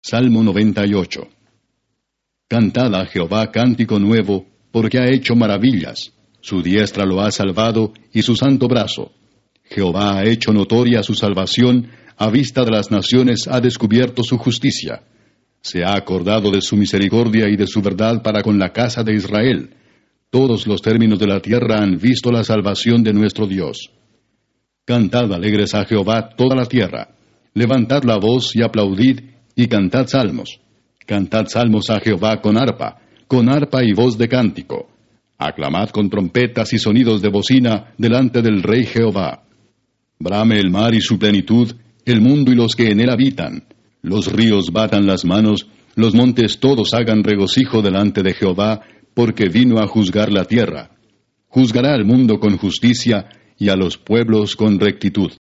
Salmo 98. Cantad a Jehová cántico nuevo, porque ha hecho maravillas. Su diestra lo ha salvado, y su santo brazo. Jehová ha hecho notoria su salvación, a vista de las naciones ha descubierto su justicia. Se ha acordado de su misericordia y de su verdad para con la casa de Israel. Todos los términos de la tierra han visto la salvación de nuestro Dios. Cantad alegres a Jehová toda la tierra. Levantad la voz y aplaudid, y cantad salmos. Cantad salmos a Jehová con arpa y voz de cántico. Aclamad con trompetas y sonidos de bocina delante del Rey Jehová. Brame el mar y su plenitud, el mundo y los que en él habitan. Los ríos batan las manos, los montes todos hagan regocijo delante de Jehová, porque vino a juzgar la tierra. Juzgará al mundo con justicia, y a los pueblos con rectitud.